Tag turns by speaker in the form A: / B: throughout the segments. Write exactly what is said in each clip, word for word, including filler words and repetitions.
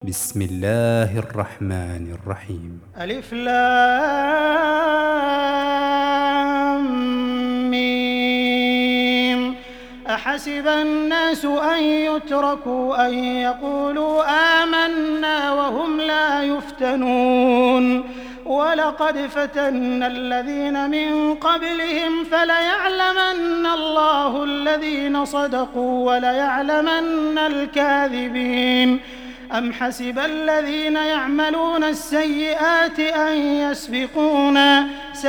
A: بسم الله الرحمن الرحيم.
B: ألف لام ميم. أحسب الناس أن يتركوا أن يقولوا آمنا وهم لا يفتنون ولقد فتنا الذين من قبلهم فليعلمن الله الذين صدقوا وليعلمن الكاذبين. أم حسب الذين يعملون السيئات أن يسبقونا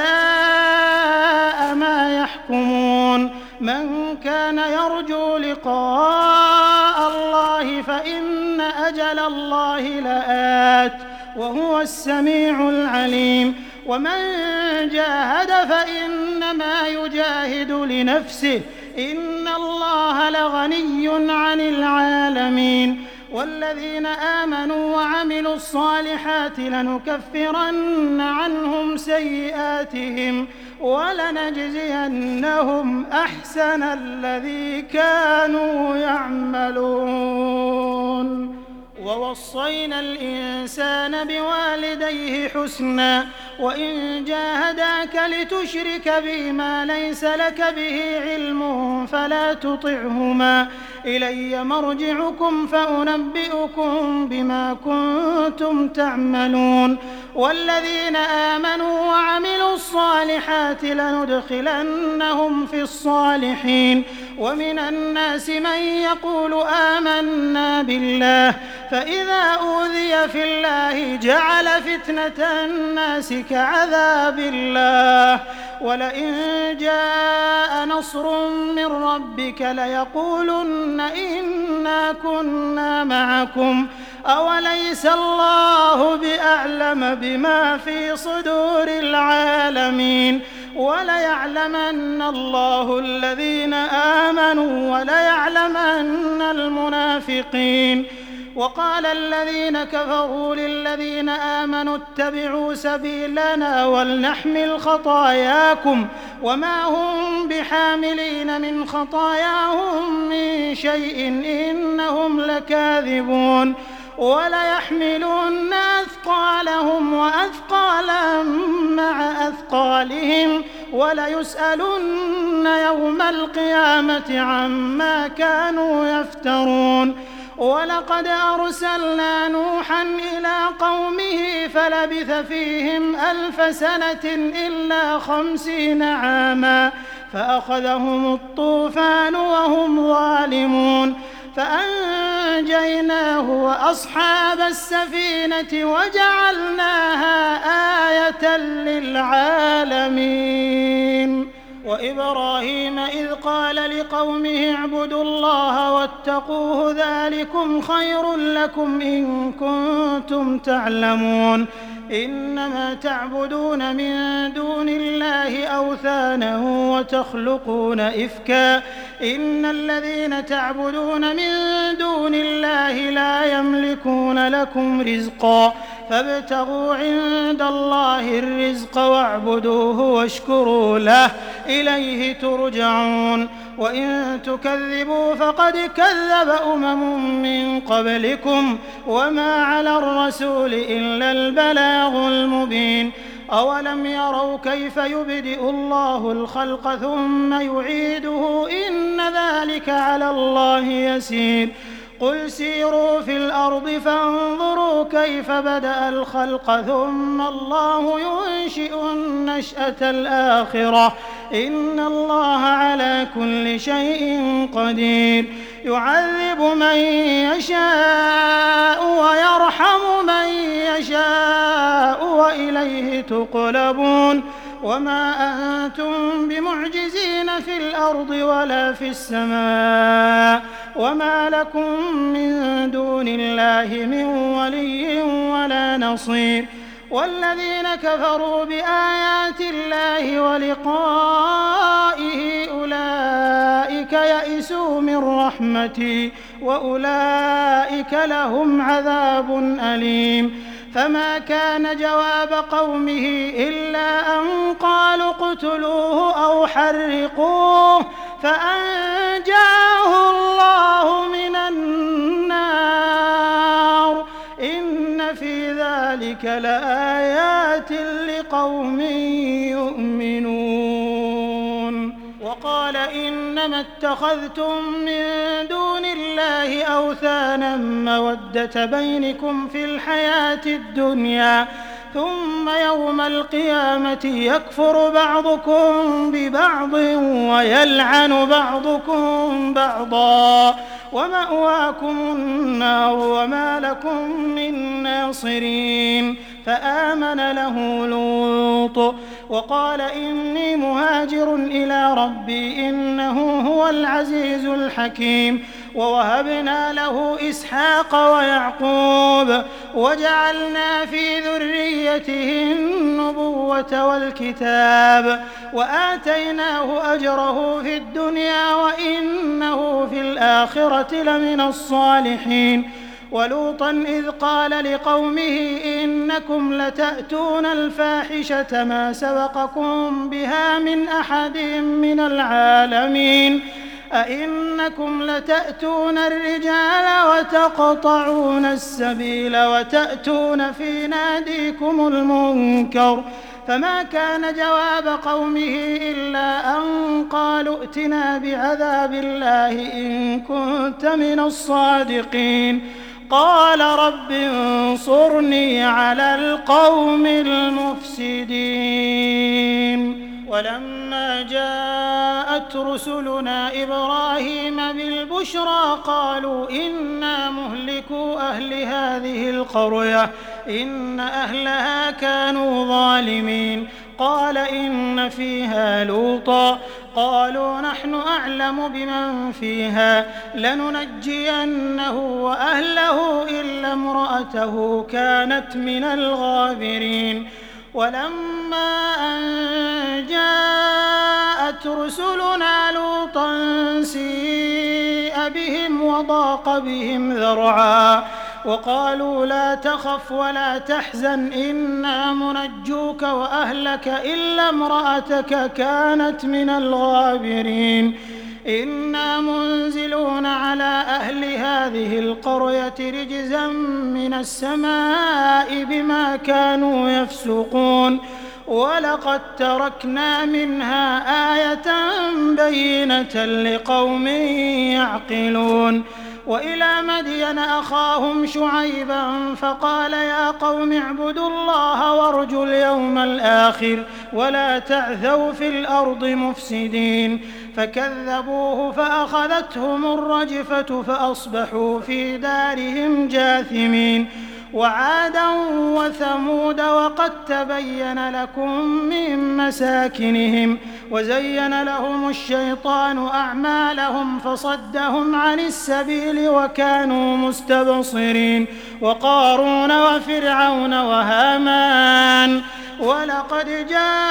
B: ساء ما يحكمون. من كان يرجو لقاء الله فإن أجل الله لآت وهو السميع العليم. ومن جاهد فإنما يجاهد لنفسه إن الله لغني عن العالمين. والذين آمنوا وعملوا الصالحات لنكفرن عنهم سيئاتهم ولنجزينهم أحسن الذي كانوا يعملون. ووصينا الإنسان بوالديه حسنا وإن جاهداك لتشرك بي ما ليس لك به علم فلا تطعهما إلي مرجعكم فأنبئكم بما كنتم تعملون. والذين آمنوا وعملوا الصالحات لندخلنهم في الصالحين. ومن الناس من يقول آمنا بالله فإذا أوذي في الله جعل فتنة الناس كعذاب الله ولئن جاء نصر من ربك ليقولن إنا كنا معكم أوليس الله بأعلم بما في صدور العالمين. وليعلمن الله الذين آمنوا وليعلمن المنافقين. وقال الذين كفروا للذين آمنوا اتبعوا سبيلنا ولنحمل خطاياكم وما هم بحاملين من خطاياهم من شيء إنهم لكاذبون. وليحملن أثقالهم وأثقالا مع أثقالهم وليسألن يوم القيامة عما كانوا يفترون. ولقد أرسلنا نوحا إلى قومه فلبث فيهم ألف سنة إلا خمسين عاما فأخذهم الطوفان وهم ظالمون فأنجيناه وأصحاب السفينة وجعلناها آية للعالمين. وإبراهيم إذ قال لقومه اعبدوا الله واتقوه ذلكم خير لكم إن كنتم تعلمون. إنما تعبدون من دون الله أوثانا وتخلقون إفكا إن الذين تعبدون من دون الله لا يملكون لكم رزقا فابتغوا عند الله الرزق واعبدوه واشكروا له إليه ترجعون. وإن تكذبوا فقد كذب أمم من قبلكم وما على الرسول إلا البلاغ المبين. أولم يروا كيف يبدئ الله الخلق ثم يعيده إن ذلك على الله يسير. قل سيروا في الأرض فانظروا كيف بدأ الخلق ثم الله ينشئ النشأة الآخرة إن الله على كل شيء قدير. يعذب من يشاء ويرحم من يشاء وإليه تقلبون. وما أنتم بمعجزين في الأرض ولا في السماء وما لكم من دون الله من ولي ولا نصير. والذين كفروا بآيات الله ولقائه أولئك يئسوا من رحمتي وأولئك لهم عذاب أليم. فما كان جواب قومه إلا أن قالوا اقتلوه أو حرقوه فأنجاه الله من النار إن إن في ذلك لآيات لقوم يؤمنون. وقال إنما اتخذتم من دون الله أوثانا مودة بينكم في الحياة الدنيا ثم يوم القيامة يكفر بعضكم ببعض ويلعن بعضكم بعضا ومأواكم النار وما لكم من ناصرين. فآمن له لوط وقال إني مهاجر إلى ربي إنه هو العزيز الحكيم. ووهبنا له إسحاق ويعقوب وجعلنا في ذريته النبوة والكتاب وآتيناه أجره في الدنيا وإنه في الآخرة لمن الصالحين. ولوطا إذ قال لقومه إنكم لتأتون الفاحشة ما سبقكم بها من أحد من العالمين أئنكم لتأتون الرجال وتقطعون السبيل وتأتون في ناديكم المنكر. فما كان جواب قومه إلا أن قالوا ائتنا بعذاب الله إن كنت من الصادقين. قال رب انصرني على القوم المفسدين. ولما جاءت رسلنا إبراهيم بالبشرى قالوا إنا مهلكو أهل هذه القرية إن أهلها كانوا ظالمين. قال إن فيها لوطا قالوا نحن أعلم بمن فيها لننجينه وأهله إلا امرأته كانت من الغابرين. ولما أن جاءت رسلنا لوطا سيء بهم وضاق بهم ذرعا وقالوا لا تخف ولا تحزن إنا منجوك وأهلك إلا امرأتك كانت من الغابرين. إنا منزلون على أهل هذه القرية رجزا من السماء بما كانوا يفسقون. ولقد تركنا منها آية بينة لقوم يعقلون. وإلى مدين أخاهم شعيبا فقال يا قوم اعبدوا الله وارجوا اليوم الآخر ولا تعثوا في الأرض مفسدين. فكذبوه فأخذتهم الرجفة فأصبحوا في دارهم جاثمين. وعادا وثمود وقد تبين لكم من مساكنهم وزين لهم الشيطان أعمالهم فصدهم عن السبيل وكانوا مستبصرين. وقارون وفرعون وهامان ولقد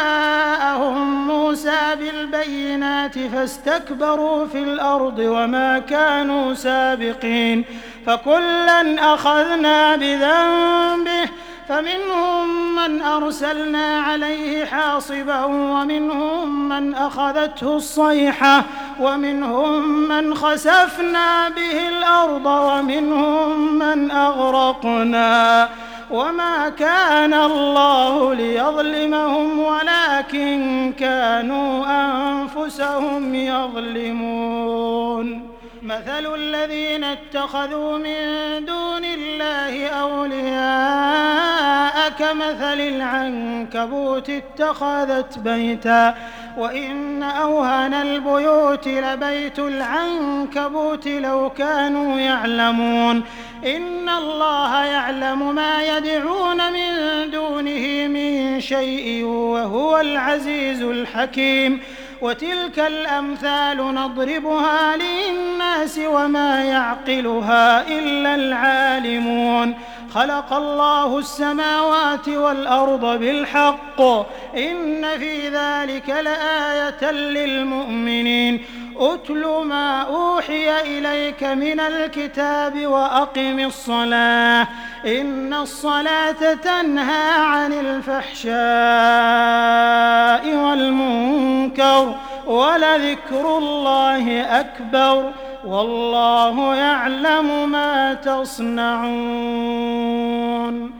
B: جاءهم موسى بالبينات فاستكبروا في الأرض وما كانوا سابقين. فكلا أخذنا بذنبه فمنهم من أرسلنا عليه حاصبا ومنهم من أخذته الصيحة ومنهم من خسفنا به الأرض ومنهم من أغرقنا. وما كان الله ليظلمهم ولكن كانوا أنفسهم يظلمون. مثل الذين اتخذوا من دون الله أولياء كمثل العنكبوت اتخذت بيتا وإن أوهن البيوت لبيت العنكبوت لو كانوا يعلمون. إن الله يعلم ما يدعون من دونه من شيء وهو العزيز الحكيم. وتلك الأمثال نضربها للناس وما يعقلها إلا العالمون. خلق الله السماوات والأرض بالحق إن في ذلك لآية للمؤمنين. أتل ما أوحي إليك من الكتاب وأقم الصلاة إن الصلاة تنهى عن الفحشاء والمنكر ولذكر الله أكبر والله يعلم ما تصنعون.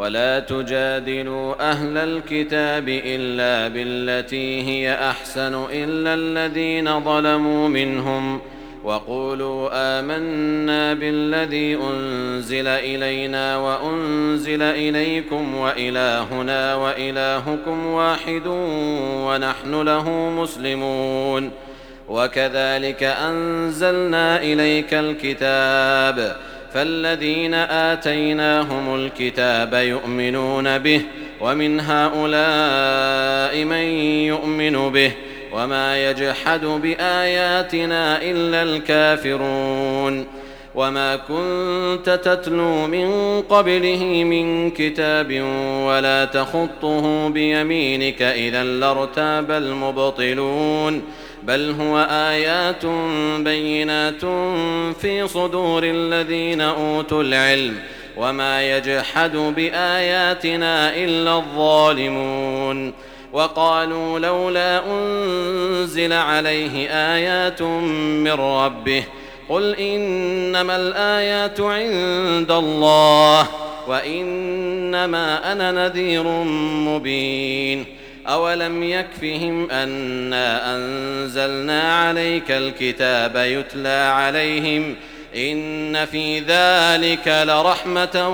C: ولا تجادلوا أهل الكتاب إلا بالتي هي أحسن إلا الذين ظلموا منهم وقولوا آمنا بالذي أنزل إلينا وأنزل إليكم وإلهنا وإلهكم واحد ونحن له مسلمون وكذلك أنزلنا إليك الكتاب فالذين آتيناهم الكتاب يؤمنون به ومن هؤلاء من يؤمن به وما يجحد بآياتنا إلا الكافرون وما كنت تتلو من قبله من كتاب ولا تخطه بيمينك إذا لارتاب المبطلون بل هو آيات بينات في صدور الذين أوتوا العلم وما يجحد بآياتنا إلا الظالمون وقالوا لولا أنزل عليه آيات من ربه قل إنما الآيات عند الله وإنما أنا نذير مبين أولم يكفهم أنا أنزلنا عليك الكتاب يتلى عليهم إن في ذلك لرحمة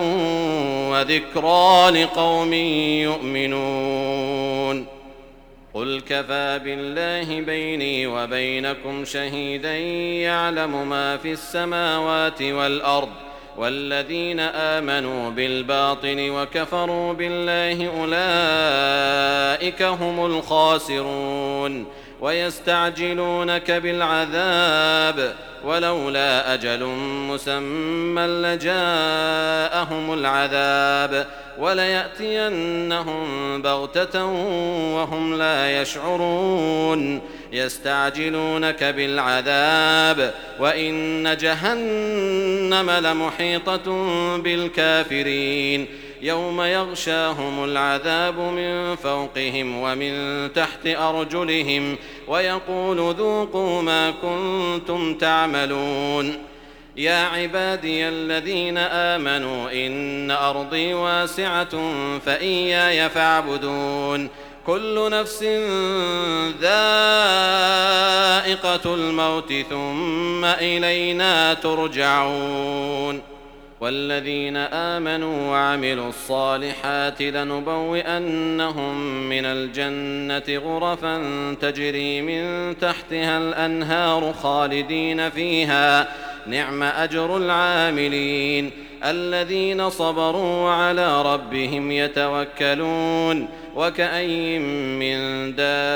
C: وذكرى لقوم يؤمنون قل كفى بالله بيني وبينكم شهيدا يعلم ما في السماوات والأرض والذين آمنوا بالباطل وكفروا بالله أولئك هم الخاسرون ويستعجلونك بالعذاب ولولا أجل مسمى لجاءهم العذاب وليأتينهم بغتة وهم لا يشعرون يستعجلونك بالعذاب وإن جهنم لمحيطة بالكافرين يوم يغشاهم العذاب من فوقهم ومن تحت أرجلهم ويقول ذوقوا ما كنتم تعملون يا عبادي الذين آمنوا إن أرضي واسعة فإياي فاعبدون كل نفس ذائقة الموت ثم إلينا ترجعون والذين آمنوا وعملوا الصالحات لنبوئنهم من الجنة غرفا تجري من تحتها الأنهار خالدين فيها نعم أجر العاملين الذين صبروا وعلى ربهم يتوكلون وكأي من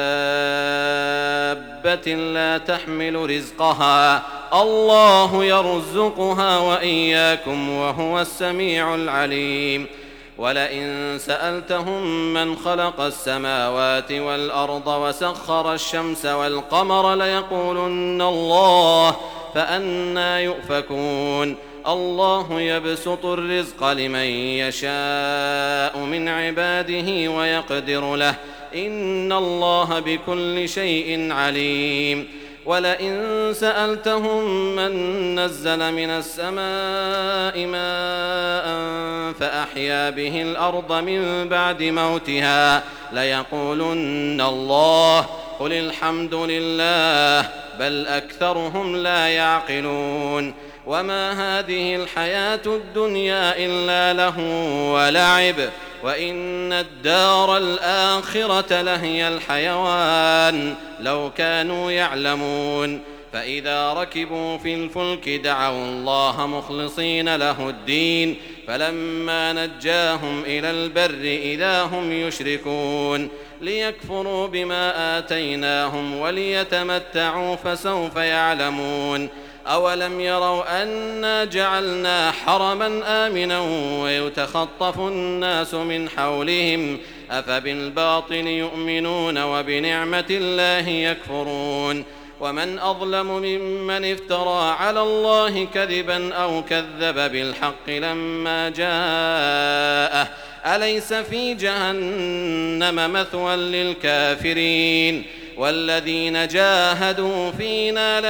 C: دابة لا تحمل رزقها الله يرزقها وإياكم وهو السميع العليم ولئن سألتهم من خلق السماوات والأرض وسخر الشمس والقمر ليقولن الله فأنى يؤفكون الله يبسط الرزق لمن يشاء من عباده ويقدر له إن الله بكل شيء عليم ولئن سألتهم من نزل من السماء ماء فأحيا به الأرض من بعد موتها ليقولن الله قل الحمد لله بل أكثرهم لا يعقلون وما هذه الحياة الدنيا إلا لهو ولعب وإن الدار الآخرة لهي الحيوان لو كانوا يعلمون فإذا ركبوا في الفلك دعوا الله مخلصين له الدين فلما نجاهم إلى البر إذا هم يشركون ليكفروا بما آتيناهم وليتمتعوا فسوف يعلمون أولم يروا أنا جعلنا حرما آمنا ويتخطف الناس من حولهم أفبالباطل يؤمنون وبنعمة الله يكفرون ومن أظلم ممن افترى على الله كذبا أو كذب بالحق لما جاءه أليس في جهنم مثوى للكافرين والذين جاهدوا فينا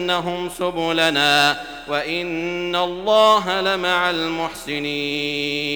C: لنهدينهم سبلنا وإن الله لمع المحسنين